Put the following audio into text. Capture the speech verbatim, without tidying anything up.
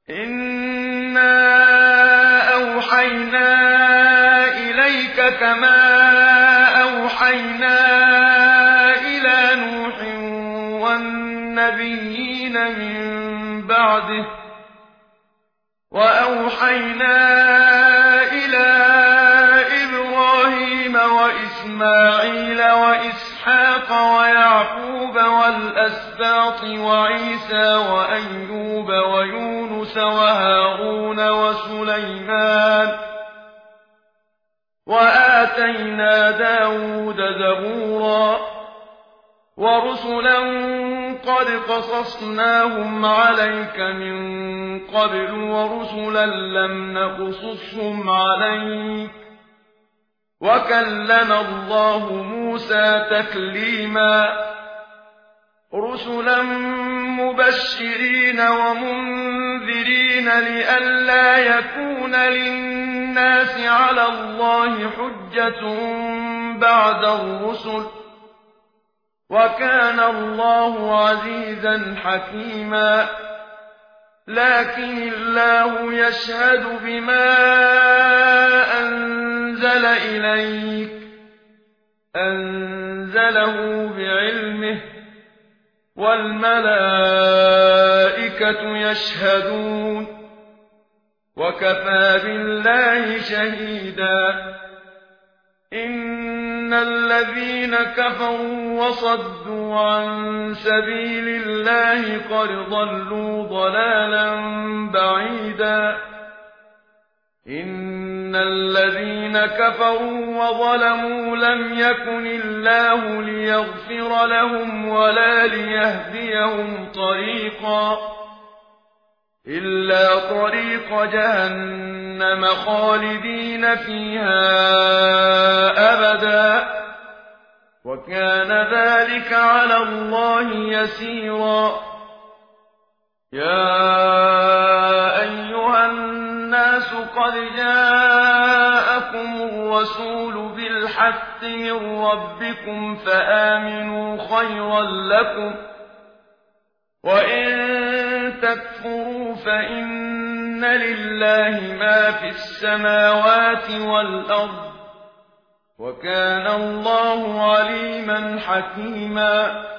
إنا أوحينا إليك كما أوحينا إلى نوح والنبيين من بعده وأوحينا إلى إبراهيم وإسماعيل وإسحاق ويعقوب والأسباط وعيسى وأيوب ويونس وهارون وسليمان وآتينا داود زبورا ورسلا قد قصصناهم عليك من قبل ورسلا لم نقصصهم عليك وكلم الله موسى تكليما رسلا مبشرين ومنذرين لئلا يكون للناس على الله حجة بعد الرسل وكان الله عزيزا حكيما لكن الله يشهد بما أنزل إليك أنزله بعلمه والملائكة يشهدون وكفى بالله شهيدا إن الذين كفروا وصدوا عن سبيل الله قد ضلوا ضلالا بعيدا إن الذين كفروا وظلموا لم يكن الله ليغفر لهم ولا ليهديهم طريقا إلا طريق جهنم خالدين فيها أبدا وكان ذلك على الله يسيرا يا أيها الناس قد جاءكم الرسول بالحق من ربكم فآمنوا خيرا لكم وإن تكفروا فإن لله ما في السماوات والأرض وكان الله عليما حكيما